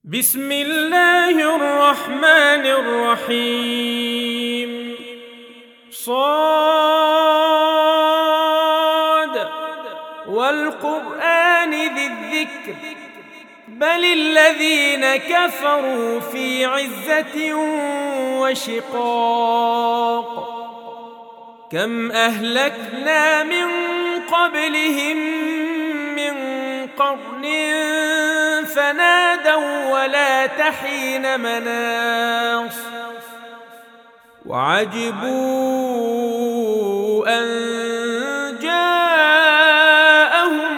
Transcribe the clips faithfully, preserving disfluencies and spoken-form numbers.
بسم الله الرحمن الرحيم. صاد والقرآن ذي الذكر بل الذين كفروا في عزة وشقاق. كم أهلكنا من قبلهم من قرن فنادوا ولا تحين مناص وعجبوا أن جاءهم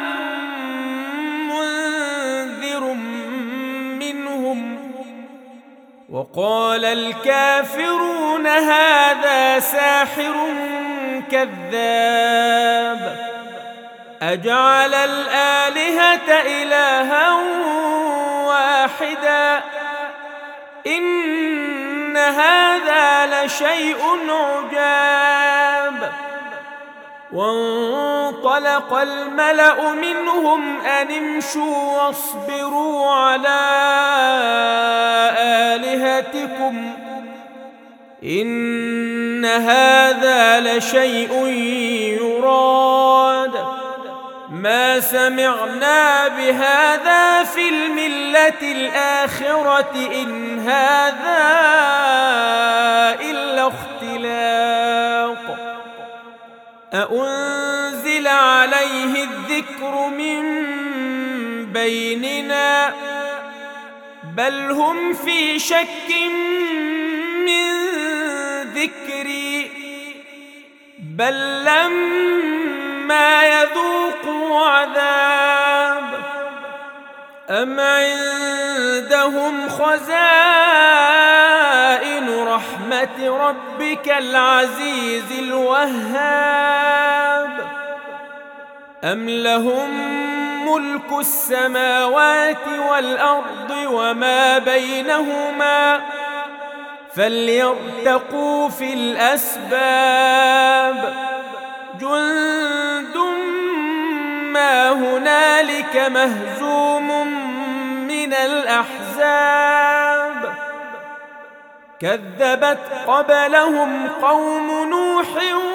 منذر منهم وقال الكافرون هذا ساحر كذاب. أجعل الآلهة إلها واحدا إن هذا لشيء عجاب. وانطلق الملأ منهم أن امشوا واصبروا على آلهتكم إن هذا لشيء يراد ما سمعنا بهذا في الملة الآخرة إن هذا إلا اختلاق. أأنزل عليه الذكر من بيننا بل هم في شك من ذكري بل لما يذوقوا عذاب أم عندهم خزائن رحمة ربك العزيز الوهاب أم لهم ملك السماوات والأرض وما بينهما فليرتقوا في الأسباب. جند ما هنالك مهزوم من الأحزاب كذبت قبلهم قوم نوح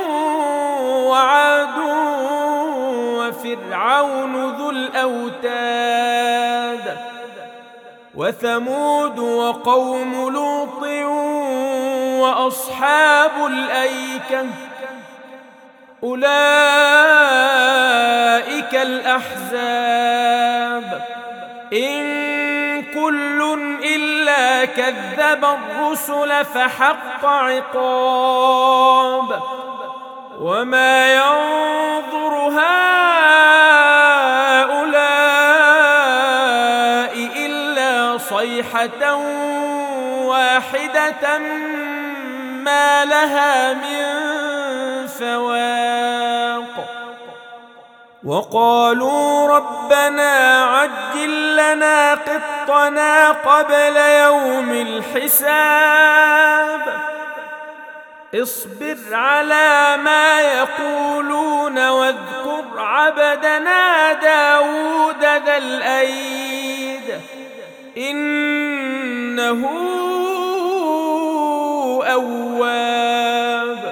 وعاد وفرعون ذو الأوتاد وثمود وقوم لوط وأصحاب الأيكة أولئك الأحزاب إن كل إلا كذب الرسل فحق عقاب. وما ينظر هؤلاء إلا صيحة واحدة ما لها من فواق. وقالوا ربنا عجل لنا قطنا قبل يوم الحساب اصبر على ما يقولون واذكر عبدنا داود ذا الأيد إنه أواب.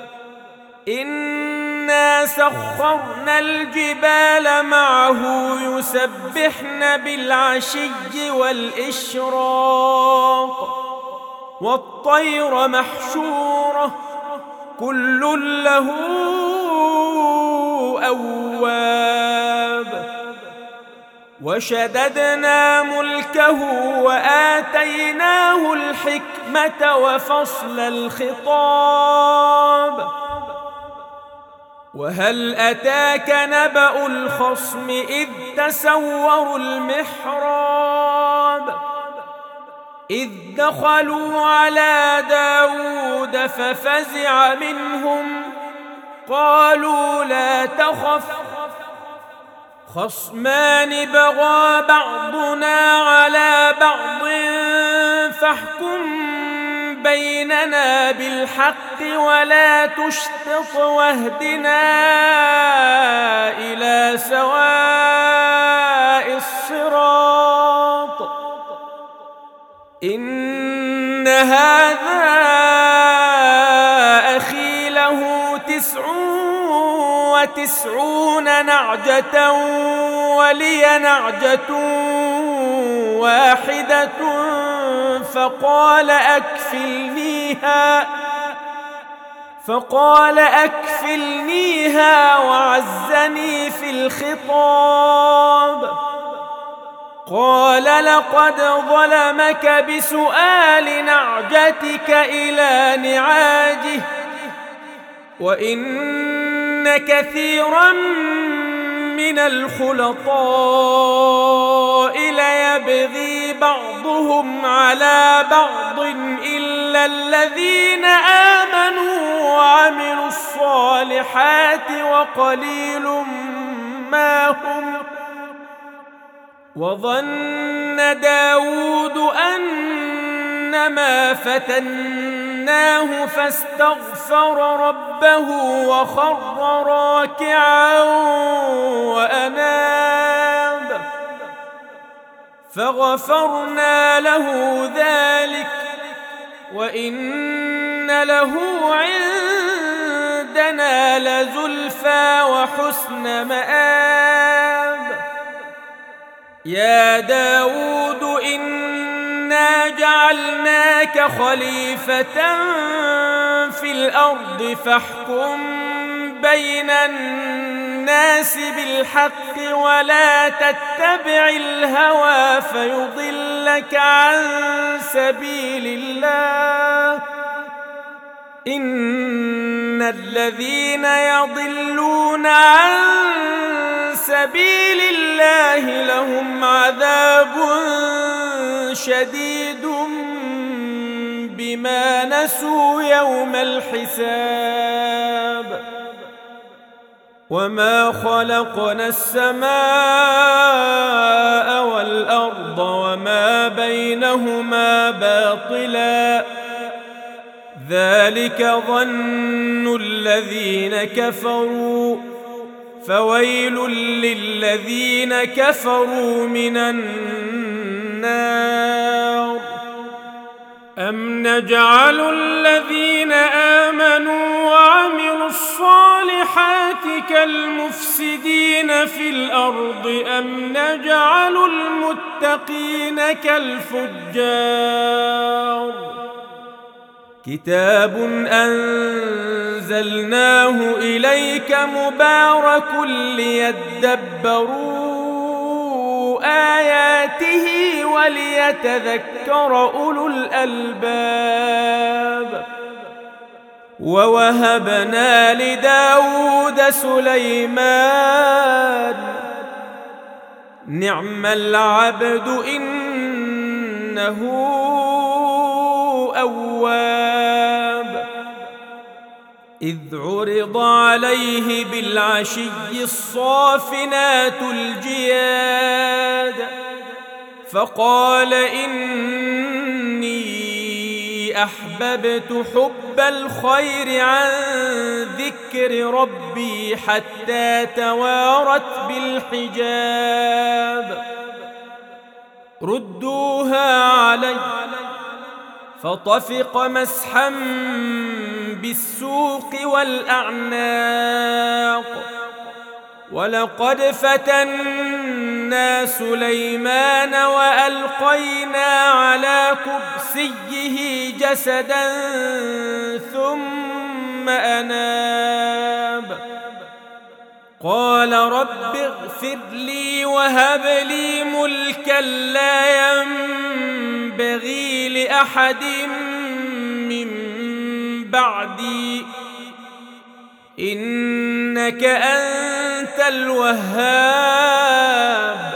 إنا سخرنا الجبال معه يسبحن بالعشي والإشراق والطير محشورة كل له أواب. وشددنا ملكه وآتيناه الحكمة وفصل الخطاب. وهل أتاك نبأ الخصم إذ تسوروا المحراب إذ دخلوا على داود ففزع منهم قالوا لا تخف خصمان بغى بعضنا على بعض فاحكم بيننا بالحق ولا تشطط واهدنا إلى سواء الصراط إن هذا أخي له تسع وتسعون نعجة ولي نعجة واحدة فقال أكفلنيها فقال أكفلنيها وعزني في الخطاب. قال لقد ظلمك بسؤال نعجتك إلى نعاجه وإن كثيرا من الخلطاء ليبغي بعضهم على بعض إلا الذين آمنوا وعملوا الصالحات وقليل ما هم. وظن داود أنما فتناه فاستغفر ربه وخر راكعا وأناب فغفرنا له ذلك وإن له عندنا لزلفى وحسن مآب. يا داود إنا جعلناك خليفة في الأرض فاحكم بين الناس بالحق ولا تتبع الهوى فيضلك عن سبيل الله. إن الذين يضلون عن سبيل الله لهم عذاب شديد بما نسوا يوم الحساب. وما خلقنا السماء والأرض وما بينهما باطلا ذلك ظن الذين كفروا فويل للذين كفروا من النار. أم نجعل الذين آمنوا وعملوا الصالحات كالمفسدين في الأرض أم نجعل المتقين كالفجار. كتاب أنزلناه إليك مبارك ليدبروا آياته وليتذكر أولو الألباب. ووهبنا لداود سليمان نعم العبد إنه أواب. إذ عرض عليه بالعشي الصافنات الجياد فقال إني أحببت حب الخير عن ذكر ربي حتى توارت بالحجاب. ردوها علي فطفق مسحا بالسوق والأعناق. ولقد فتنا سليمان وألقينا على كرسيه جسدا ثم أناب. قال رب اغفر لي وهب لي ملكا لا ينبغي لأحد من بعدي إنك أنت الوهاب.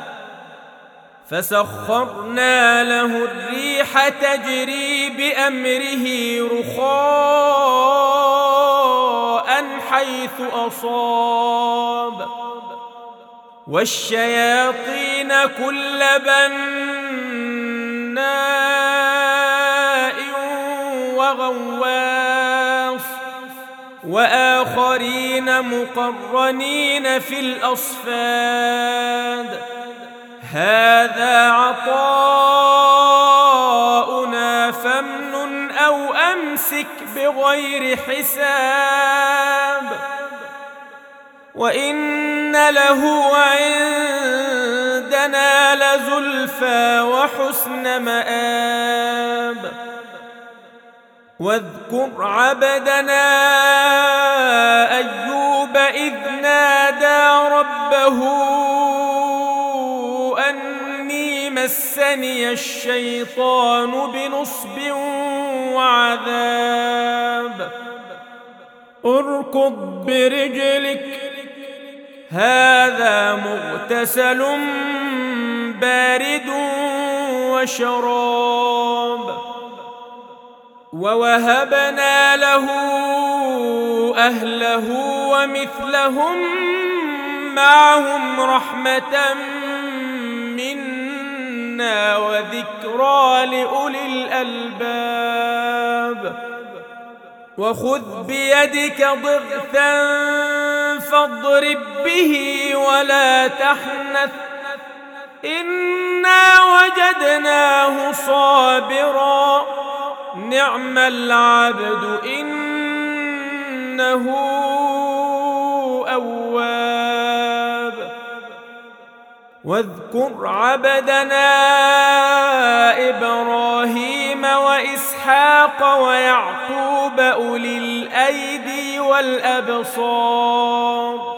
فسخرنا له الريح تجري بأمره رخاء حيث أصاب والشياطين كل بناء وغواص وآخرين مقرنين في الأصفاد. هذا عطاؤنا أمسك بغير حساب وإن له عندنا لزلفى وحسن مآب واذكر عبدنا أيوب إذ نادى ربه أني مسني الشيطان بنصب وعذاب اركض برجلك هذا مغتسل بارد وشراب ووهبنا له أهله ومثلهم معهم رحمة منا وذكرى لأولي الألباب وخذ بيدك ضغثا فاضرب به ولا تحنث إنا وجدناه صابرا نعم العبد إنه أواب واذكر عبدنا إبراهيم وإسحاق ويعقوب أولي الأيدي والأبصار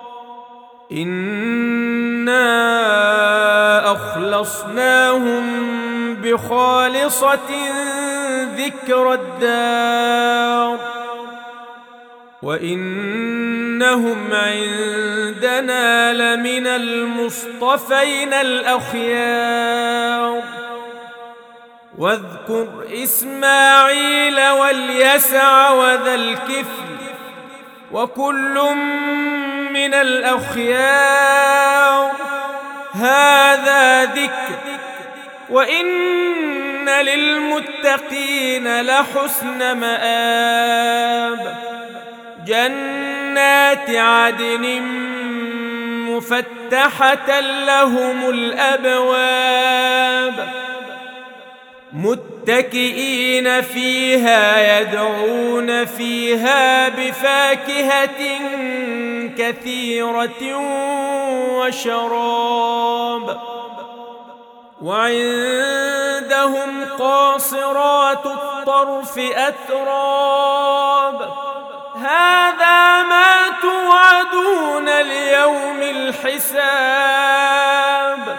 إنا أخلصناهم بخالصة ذكر الدار وإنهم عندنا لمن المصطفين الأخيار واذكر إسماعيل واليسع وذا الكفل وكل من الأخيار هذا ذكر وإن للمتقين لحسن مآب جنات عدن مفتحة لهم الأبواب متكئين فيها يدعون فيها بفاكهة كثيرة وشراب وعندهم قاصرات الطرف أتراب هذا ما توعدون ليوم الحساب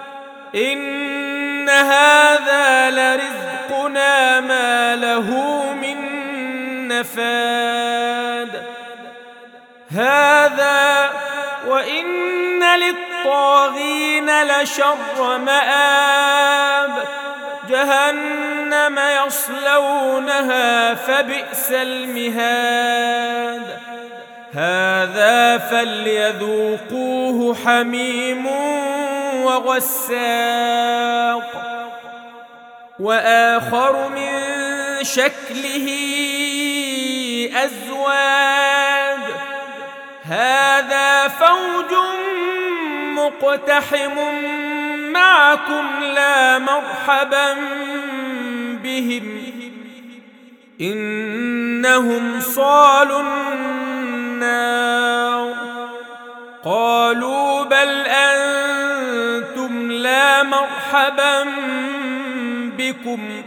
إن هذا لرزقنا ما له من نفاد هذا وإن للطاغين لشر مآب جهنم يصلونها فبئس المهاد هذا فليذوقوه حميم وغساق وآخر من شكله أزواج هذا فوج مقتحم معكم لا مرحبا بهم إنهم صالوا النار قالوا بل أنتم لا مرحبا بكم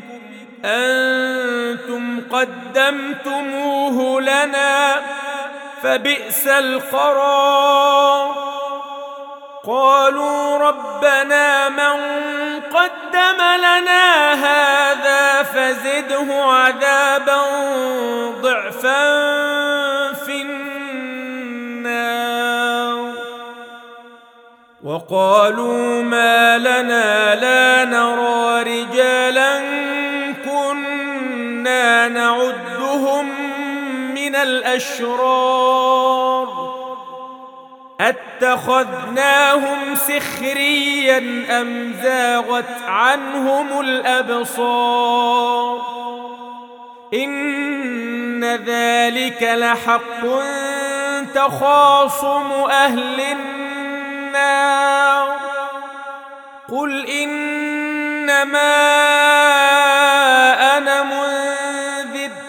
أنتم قدمتموه لنا فبئس القرار قالوا ربنا من قدم لنا هذا فزده عذابا ضعفا في النار وقالوا ما لنا لا نرى رجالا كنا نعدهم من الأشرار أتخذناهم سخريا أم زاغت عنهم الأبصار إن ذلك لحق تخاصم أهل النار قل إنما أنا منذر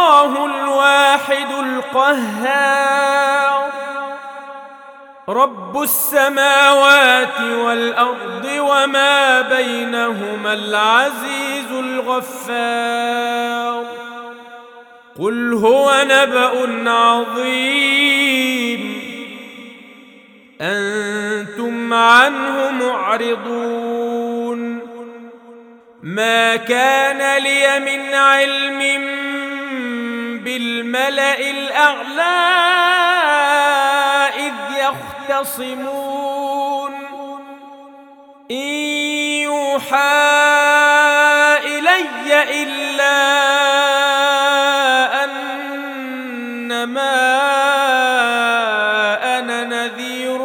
الله الواحد القهار رب السماوات والأرض وما بينهما العزيز الغفار قل هو نبأ عظيم أنتم عنه معرضون ما كان لي من علم بالملأ الأعلى إذ يختصمون إن يوحى إلي إلا أنما أنا نذير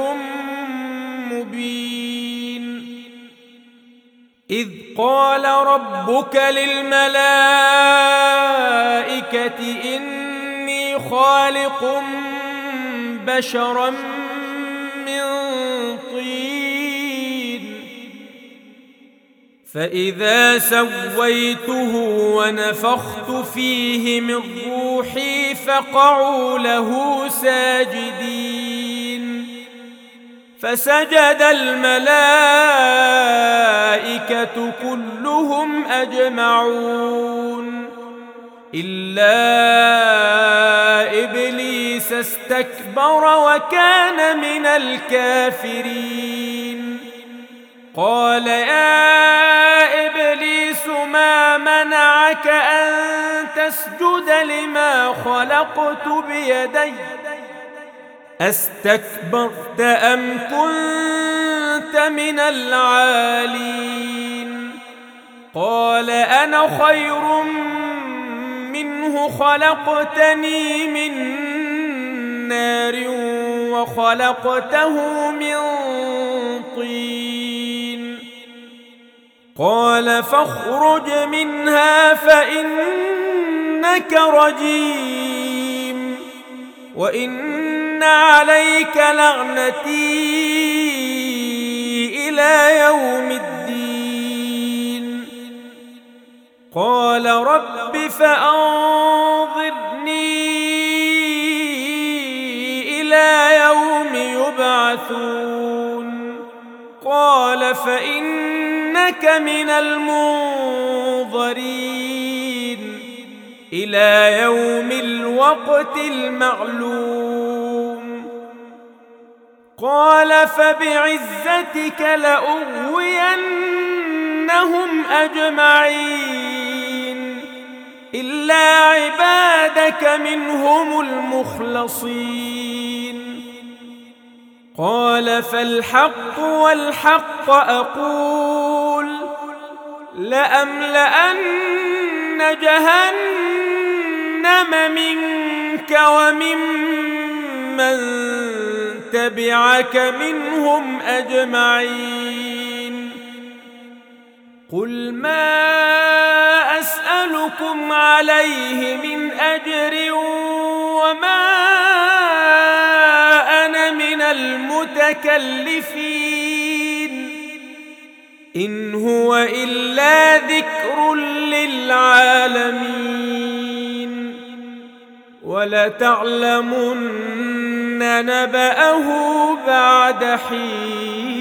مبين إذ قال ربك للملائكة إني خالق بشرا من طين فإذا سويته ونفخت فيه من روحي فقعوا له ساجدين فسجد الملائكة كلهم أجمعون إلا إبليس استكبر وكان من الكافرين قال يا إبليس ما منعك أن تسجد لما خلقت بيدي أستكبرت أم كنت من العالين قال أنا خير منه خلقتني من نار وخلقته من طين قال فاخرج منها فإنك رجيم وإن عليك لعنتي إلى يوم الدين قال رب فأنظرني إلى يوم يبعثون قال فإنك من المنظرين إلى يوم الوقت المعلوم قال فبعزتك لأغوينهم أجمعين إلا عبادك منهم المخلصين قال فالحق والحق أقول لأملأن جهنم منك وممن تبعك منهم أجمعين قل ما أسألكم عليه من أجر وما أنا من المتكلفين إن هو إلا ذكر للعالمين ولتعلمن نبأه بعد حين